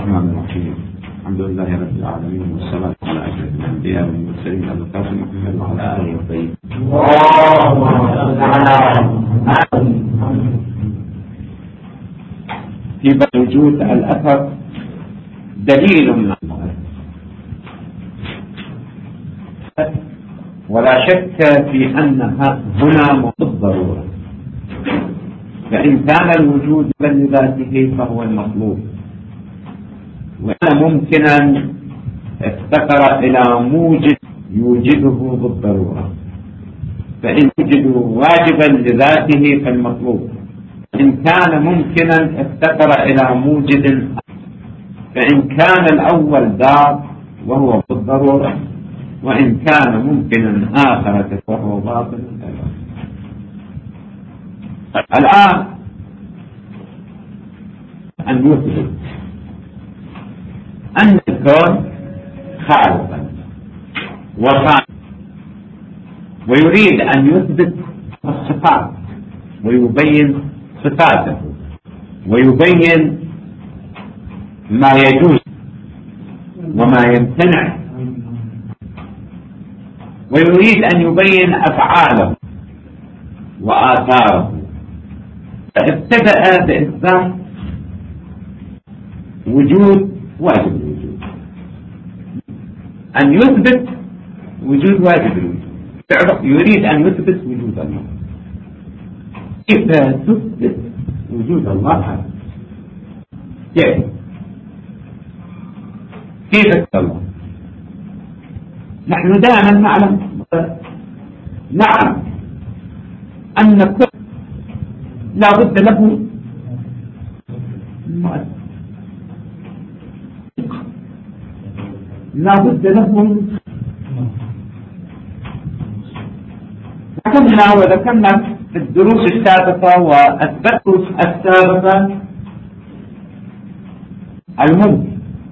الرحمن الرحيم. الحمد لله رب العالمين، والصلاة على أشرف الأنبياء والمرسلين أبي القاسم محمد وعلى آله وصحبه. في وجود الأثر دليل من الله، ولا شك في أنها هنا بالضرورة، فإن كان الوجود لذاته فهو المطلوب، وكان ممكنا افتقر إلى موجد يوجده بالضرورة، فإن يوجد واجبا لذاته فالمطلوب، إن كان ممكنا افتقر إلى موجد، فإن كان الأول دار وهو بالضرورة، وإن كان ممكنا آخر فهو باطل. الآن أن يثبت أن الكون خالقا وخالق، ويريد أن يثبت الصفات ويبين صفاته ويبين ما يجوز وما يمتنع، ويريد أن يبين أفعاله وآثاره، فابتدأ بإثبات وجود واجب الوجود، أن يثبت وجود واجب الوجود، يريد أن يثبت وجود الله. كيف تثبت وجود الله؟ كيف الله؟ نحن دائما نعلم أن كل لا بد له مؤثر، لا بد له. وذكرنا في الدروس السابقة وأثبتت السابقة الممكن،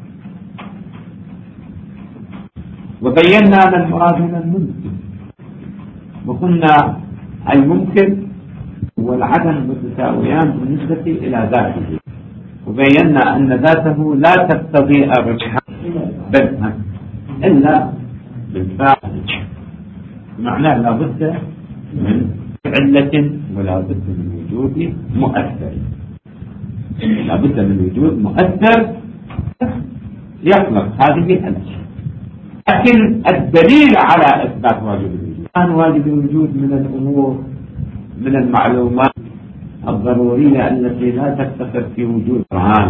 وبينا أن المراد من الممكن، وقلنا الممكن والعدم متساويان بالنسبة إلى ذاته، وبينا أن ذاته لا تقتضي الرجحان بدءا إلا بالفاعل، معناه لا بد من علة ولا بد من وجود مؤثر، لا بد من وجود مؤثر يخلق هذه الأشياء. لكن الدليل على إثبات واجب الوجود كان واجب الوجود من الأمور، من المعلومات الضرورية التي لا تقتصر في وجود برهان،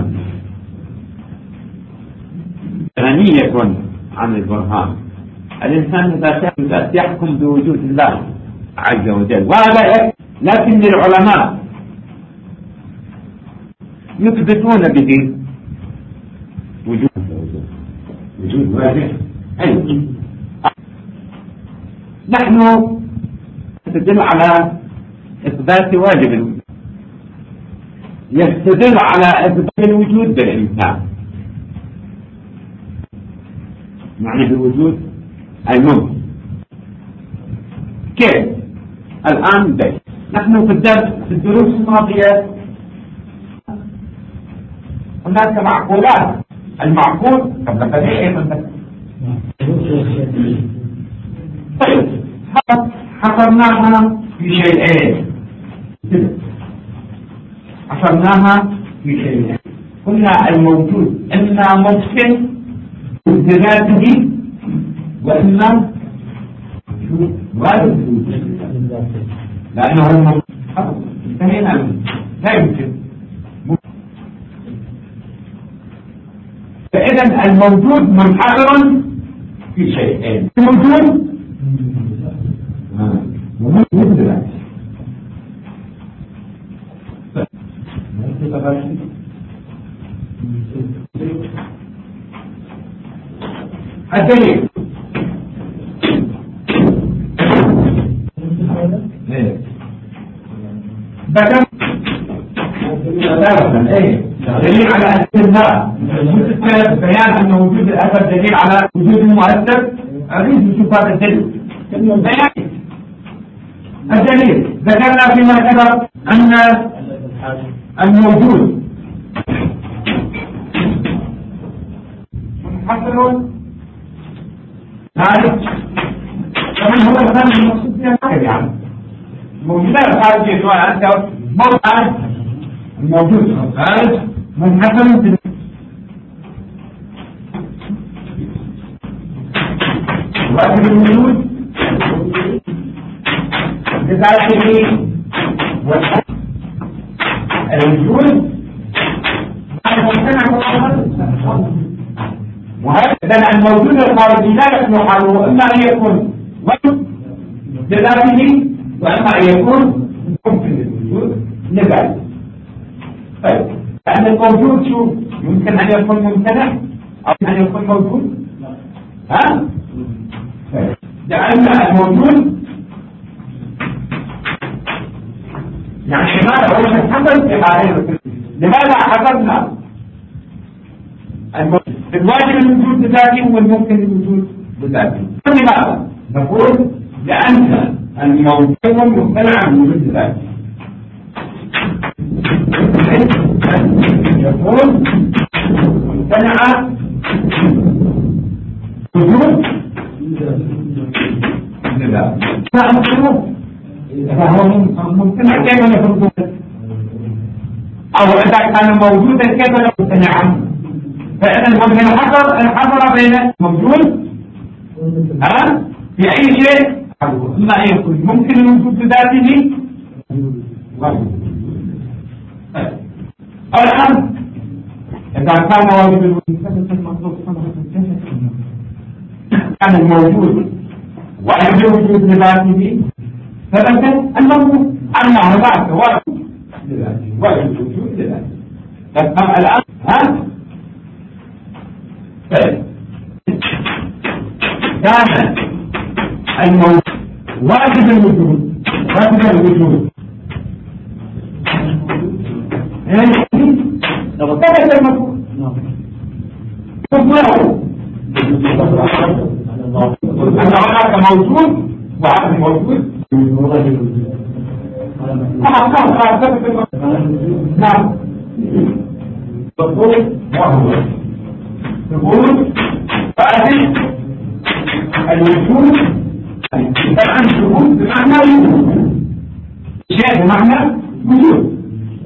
غنية عن البرهان. الإنسان إذا يحكم بوجود الله عز وجل وهذا، لكن العلماء يثبتون به وجود واجب. نحن نستدل على إثبات واجب الوجود، يستدل على إثبات الوجود بالإمكان، معنى بالوجود الممكن. كيف؟ الآن بيت نحن في الدروس الماضية هناك معقولات، المعقول قبل قليل طيب حصرناها في شيئين، قلنا الموجود إما ممكن بذاته وإما واجب لأنه انتهينا لا يمكن. فإذا الموجود منحصر في شيئين، الموجود وموجود بذاته. الدليل ذكر دليل على أن الله بيان أن وجود الأثر دليل على وجود المؤثر. أريد نشوف هذا الدليل. الدليل ذكرنا فيما سبق أن الموجود حصل خارج كمان هو الخارج المقصود فيها خارج يعني موجودات خارجية سواء أنت موضع الموجود في الخارج منحصر في واجب الوجود بذاته الوجود وهذا الموجود الخارجي لا يصلح حاله اما ان يكون وجود بذاته واما ان يكون ممكن الوجود لذاته. طيب لان الموجود شو يمكن ان يكون ممتنع او ان يكون موجود ها؟ لان الموجود يعني لماذا هو حصل في حالين لماذا حسبنا الواجب الوجود بذاته والممكن الوجود بذاته؟ لماذا؟ نقول لأن الموجود ممتنع بوجود ذاته يكون ممتنع وجود ذاته فهو ممتنع كيف نفرضه او اذا كان موجودا كيف نمتنع عنه فاذا انحصر بين موجود في اي شيء اما ان يكون ممكن الوجود بذاته او الان اذا كان واجب الوجود كان الموجود واجب الوجود بذاته ثبت أنه هناك واجب الوجود لذاته. تفهم الآن؟ ها؟ طيب كان الموجود واجب الوجود ثبت الموجود أن هناك موجود وعدم موجود نعم تقول فأذن الوجود طبعا الوجود بمعنى وجود شيء بمعنى وجود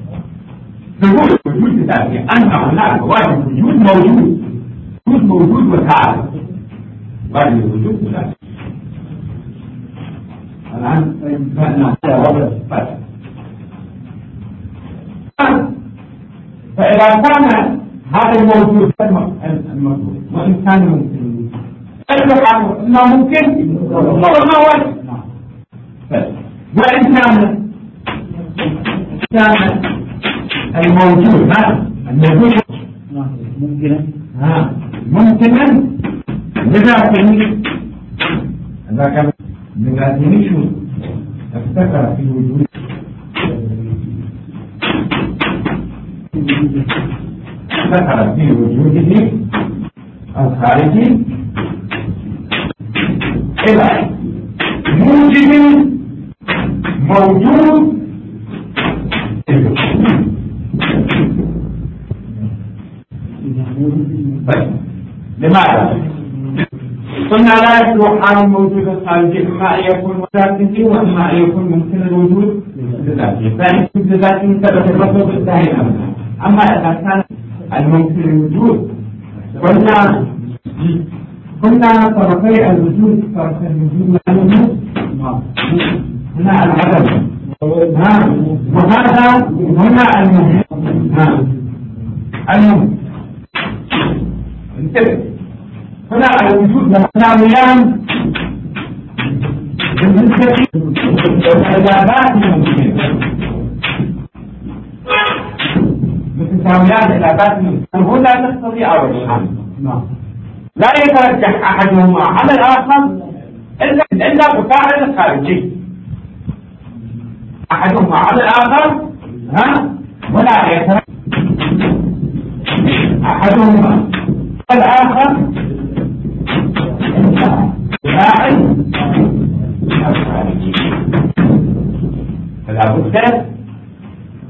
وجود بذاته أن هناك واجب وجود موجود وتعالى واجب الوجود بذاته. الآن فإذا كان هذا الموجود الموجود وإن كان ممكن أصبح أنه ممكن وما واجب وإن كان الموجود ممكنا لذاته إذا كان بذاته شو افتكر في وجود افتكر في وجوده الخارجي إلى موجب موجود لماذا؟ قلنا لا يصلح حال الموجود الخارجي اما ان يكون ذاته واما ان يكون ممكن الوجود بذاته فان بذاته ثبت الرفض الثاني اما اذا كان الممكن الوجود قلنا طرفي الوجود طرفي الوجود هنا العدم وهذا هنا المهم انتبه هنا الوجود متساويان بالنسبة للعدادات الممكنة متساويان للعدادات الممكنة هنا تستطيع الرجحان لا يترجح أحدهما على الآخر إلا بفاعل الخارجي أحدهما على الآخر ولا يترجح أحدهما الآخر فاعل الخارجي فلا بد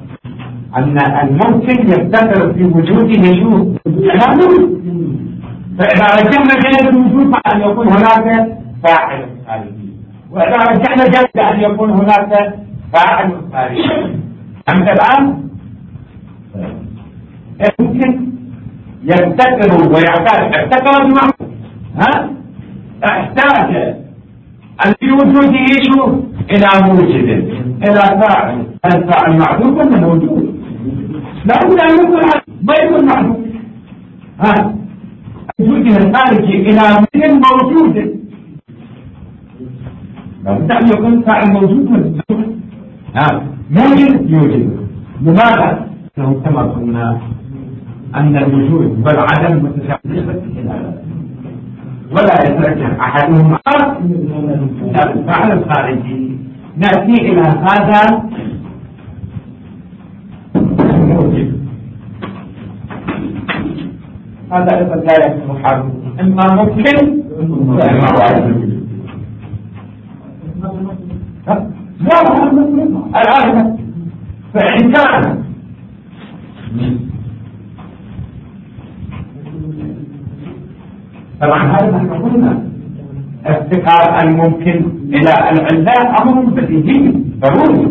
أن الممكن يفتكر في وجوده شو فإذا رجعنا جانب الوجود فأن يكون هناك فاعل خارجي، وإذا رجعنا جانب أن يكون هناك فاعل خارجي. أنت الآن ممكن يبتكر ويحتاج ابتكر بمعنى احتاج الوجود إلى موجد إلى فاعل. الفاعل معدوم ولا موجود؟ لا بد أن يكون ما يكون معدوم. وجوده الخارجي إلى من موجود لا بد أن يكون فاعل موجود. موجود يوجد. لماذا؟ كما قلنا أن الوجود والعدم متشابهين ولا يترجح أحدهما الفعل الخارجي. نأتي إلى هذا الموجب. هذا أيضا لا يكون حاله إما ممكن وإما واجب. لا الآن فإن كان طبعا هذا نحن قلنا افتقار الممكن إلى العلة أمر بديهي ضروري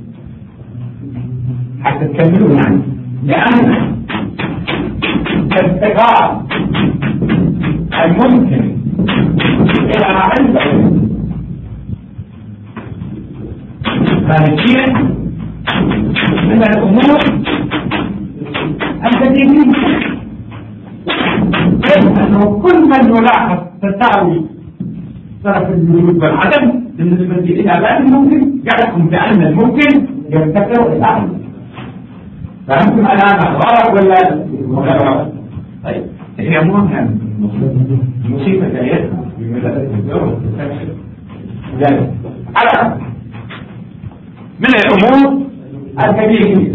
حتى تكملوا يعني، لأن افتقار الممكن إلى علة خارجية من الأمور البديهية، أنه كل من يلاحظ تساوي طرف الوجود والعدم بالنسبة إلى ذات الممكن يحكم بأن الممكن يبتكر الأعلى. فهمتم الآن غلط ولا غلط؟ طيب هي مهمة مصيبة جايتها على من الأمور البديهية.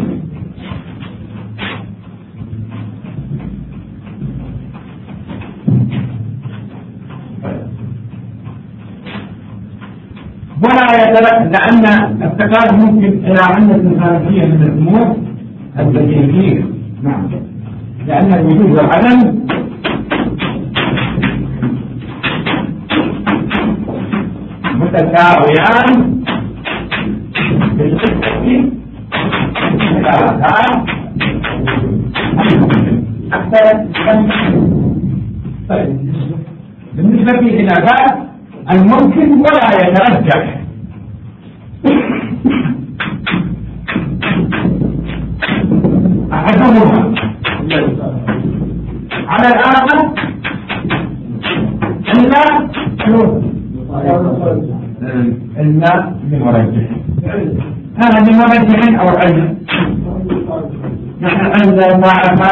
ولا يترك لأن التقارب ممكن إلى علة خارجية من الأمور البديهية. نعم، لأن الوجود والعدم متساويان بالنسبة إلى هذا أكثر. طيب بالنسبة إلى ذلك الممكن ولا يترجح أحدهما على الآخر إلا لمرجح. هذا لمرجح أو علم. نحن عندنا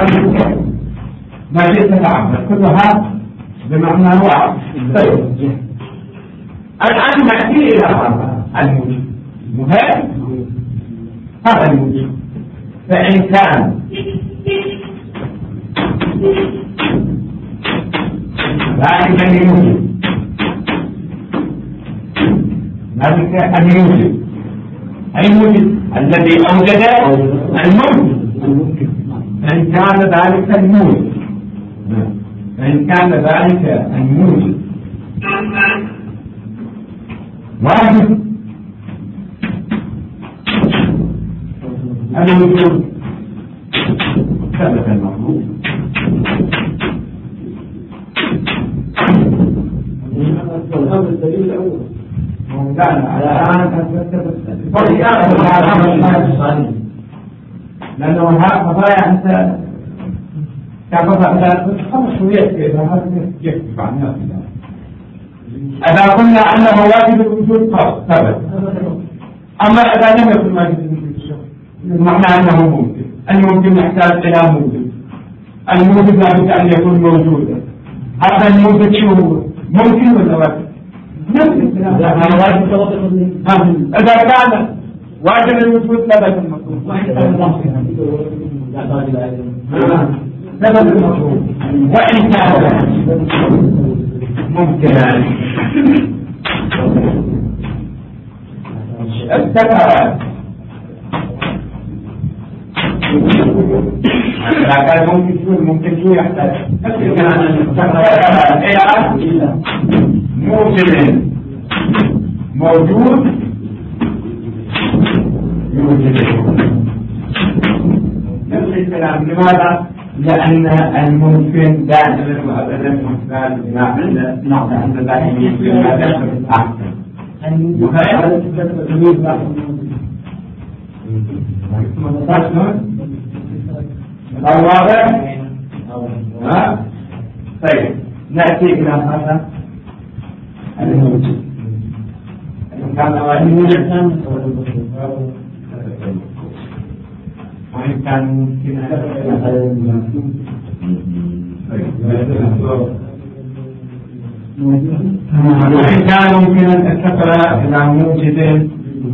ما جئت نعبر كلها بمعنى واحد. طيب الآن نأتي إلى هذا الموجب مهم. هذا الموجب فإن كان ذلك الموجب أي موجب الذي أوجد الموجب. فإن كان ذلك الموجب واجب الوجود ثبت المطلوب. الدليل الأول لأنه هذا قضايا أنت كقضايا خمس شوية كذا هذا يكتب عن نفسه. إذا قلنا أنه واجب الوجود ثبت، أما إذا لم يكن واجب الوجود معنى أنه ممكن. الممكن يحتاج إلى موجود. الموجود لابد أن يكون موجودا. هذا الموجود شو هو؟ ممكن ولا واجب؟ إذا كان واجب الوجود ثبت المطلوب. ثبت المطلوب. وإن كان ممكن ابتكر لكن ممكن شو يحتاج موجب موجود يوجد نفس الكلام. لماذا؟ لأن الممكن دائما وأبدا مثال لأن دائما يمكن ما دائما أحسن. واضح؟ طيب نأتي إلى هذا الموجود. وإن كان ممكن أن أتكبر إلى موجد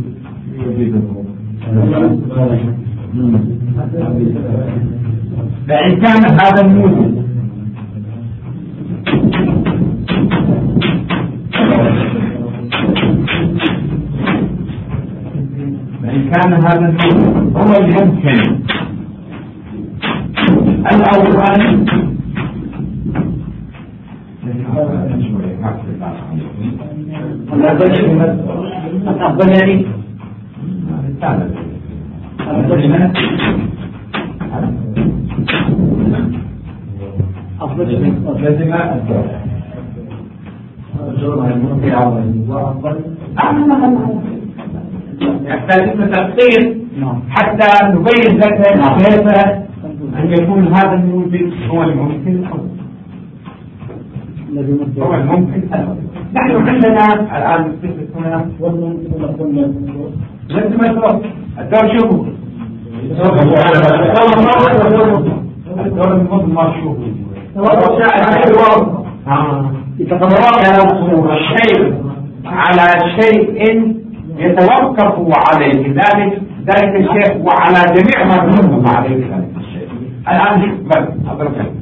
فإن كان هذا الموجد كان هذا الموجود هو الممكن الأول يحتاج تفصيل حتى نبين لك كيف أن يكون هذا الموجود هو الممكن الأول. هو الممكن الأول. نحن عندنا الآن نتفق هنا لازم الدور شوفوا الدور المضمر شوفوا الشيء على شيء يتوقف عليه ذلك الشيء وعلى جميع ما يتوقف عليه ذلك الشيء. الآن بس أضرب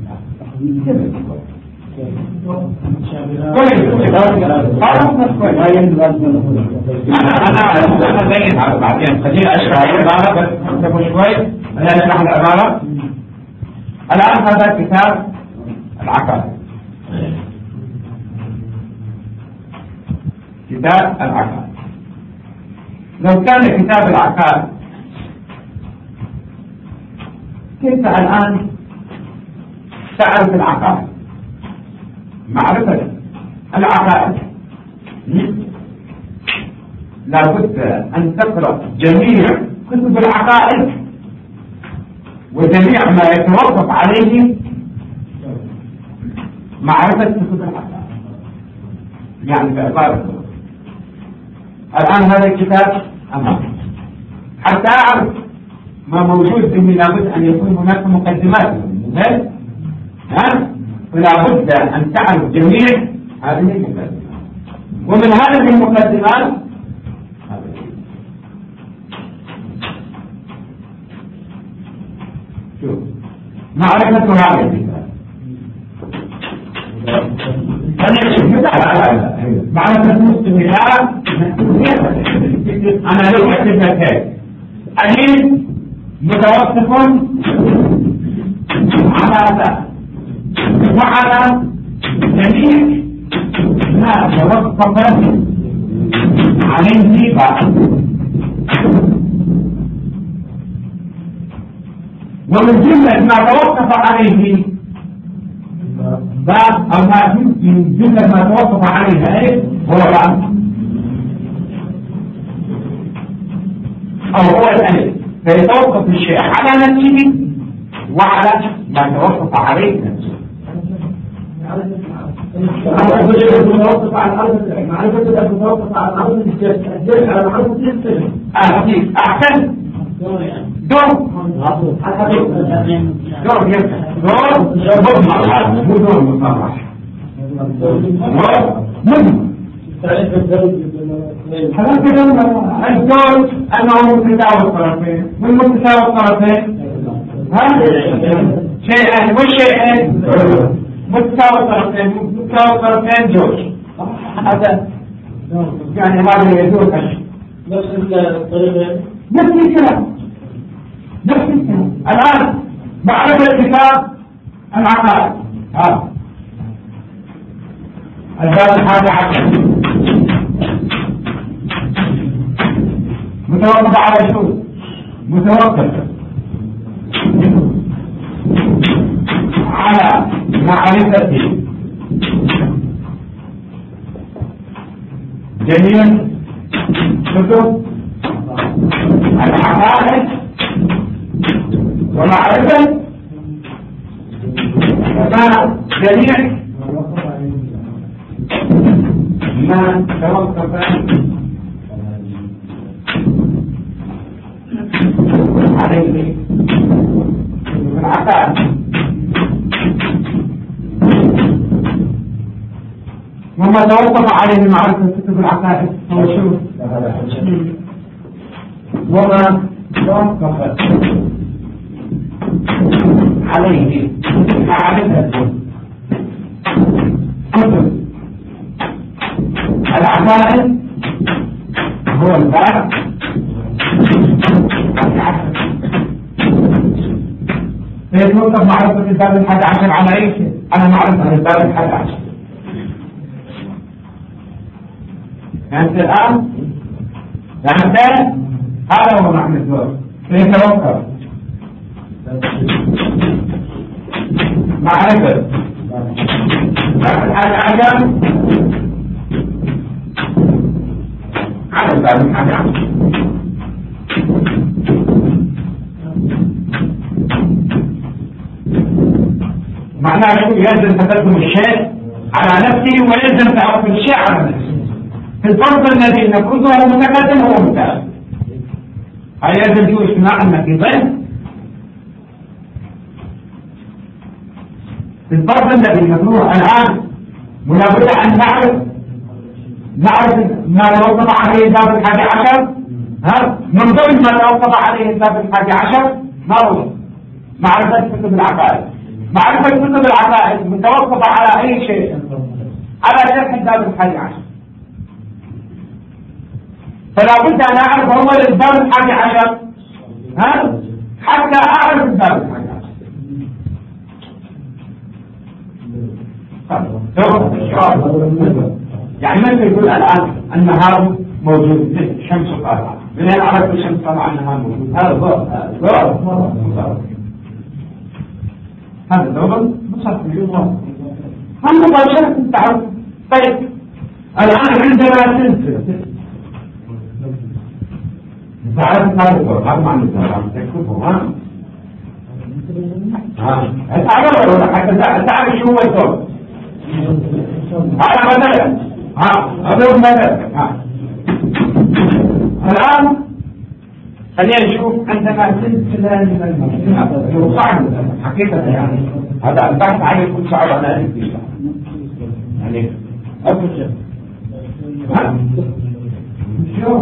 أنا زين على بعدين خليني أشرح العبارة بس أكتبوا شوي أنا أشرح العبارة. الآن هذا كتاب العقائد. كتاب العقائد لو كان كتاب العقائد كيف الآن تعرف العقائد؟ معرفة العقائد لابد أن تقرأ جميع كتب العقائد وجميع ما يتوقف عليه معرفة كتب العقائد. يعني بعبارة الآن هذا الكتاب أمامي حتى أعرف ما موجود فيه لابد أن يكون هناك مقدمات فلا بد أن تعرف جميع هذه المقدمات ومن هذه المقدمات شوف معرفة هذا الكتاب معرفة الكتاب أنا لو أكتبها كيف أجل متوقف على ذا وعلى جميع ما توقف عليه بعض ومن جملة ما توقف عليه بعض أو ما من جملة ما توقف عليه هو بعض أو هو الألف فيتوقف الشيء على نفسه وعلى ما توقف عليه نفسه. معرفة المتوقف على الأرض معرفة المتوقف على الأرض الجزء على معرفة الجزء أحسن دور الدور أنه متساوي الطرفين والمتساوي الطرفين شيئين والشيئين متساوي الطرفين جوج هذا يعني هذا يدور نفس الطريقة نفس الكلام نفس الكلام. الآن معرفة كتاب العقائد الباب 11 متوقف على شو؟ متوقف على معرفة جميع كتب العقائد ومعرفة جميع ما توقف عليه العقائد. وما توقف عليه معرفة كتب العقائد هو شو؟ وما توقف عليه معرفة كتب العقائد هو الباب 11. فيتوقف معرفة الباب 11 على اي شيء؟ على معرفة الباب 11. فهمت الآن؟ فهمت؟ هذا هو معنى الدور. فيتوقف معرفة الباب 11 على الباب 11. معناه يلزم تقدم الشيء على نفسه ويلزم تأخذ الشيء على نفسه. في الفرض الذي نفرضه متقدم هو متأخر. هل يلزم شو اجتماع النقيضين؟ في الفرض الذي نفرضه الآن ولا بد أن نعرف ما توقف عليه الباب 11. من ضمن ما توقف عليه الباب 11 ما هو؟ معرفة كتب العقائد. معرفة كتب العقائد متوقفة على أي شيء؟ على شرح الباب 11. فلا بد أن أعرف أول الباب 11 حتى أعرف الباب 11. يعني مثل يقول الآن النهار موجود، الشمس طالعة، من أين عرفت الشمس طالعة النهار موجود؟ هذا ضوء هذا ضوء مصفي. هم مباشرة تعرف. طيب الآن عندنا سلسلة تعرف هذا الضوء، هذا معنى الضوء تكتبه تعرف ولا حتى تعرف شو هو الضوء. هذا مثلا هذا مثلا. الآن خلينا نشوف عندنا سلسلة من الموضوع صعب حقيقة. يعني هذا البحث عنه يكون صعب على أهل يعني أفضل شو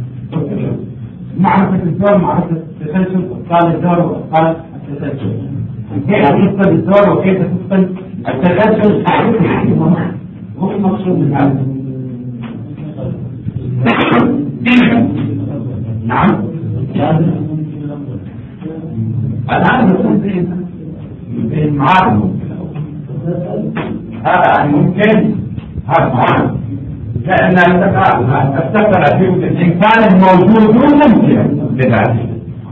معرفة الدور، معرفة التسلسل، أبطال الدور وأبطال التسلسل، كيف تفصل الدور وكيف تفصل التسلسل. هو المقصود من هذا. نعم الآن نقول بين معارض هذا ممكن هذا معارض لأن التفصل في الإنسان الموجود ممكن لذلك.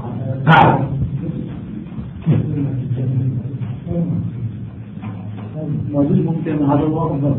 موجود ممكن هذا الواقع.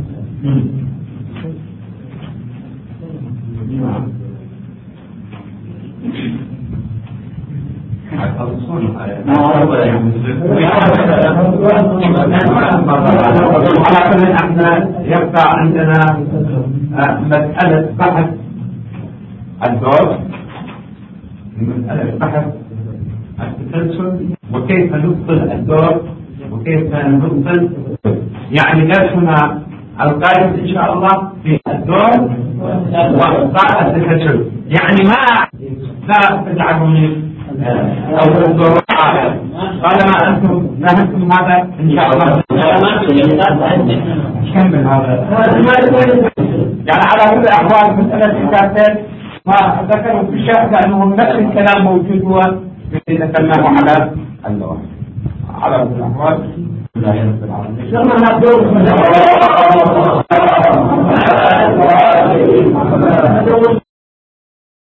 على كل احنا يبقى عندنا مسألة بحث الدور، مسألة بحث التسلسل وكيف نفصل الدور وكيف نفصل. يعني درسنا القادم ان شاء الله في الدور وإبطاء التسلسل. يعني ما لا تجعلوني أو الدور طالما أنتم نهتم هذا إن شاء الله كمل هذا. يعني على كل الأحوال مسألة الكاتب ما ذكروا في الشرح لأنهم نفس الكلام موجود هو نتكلم على اللوح على الأموال لا ينفع العالمين.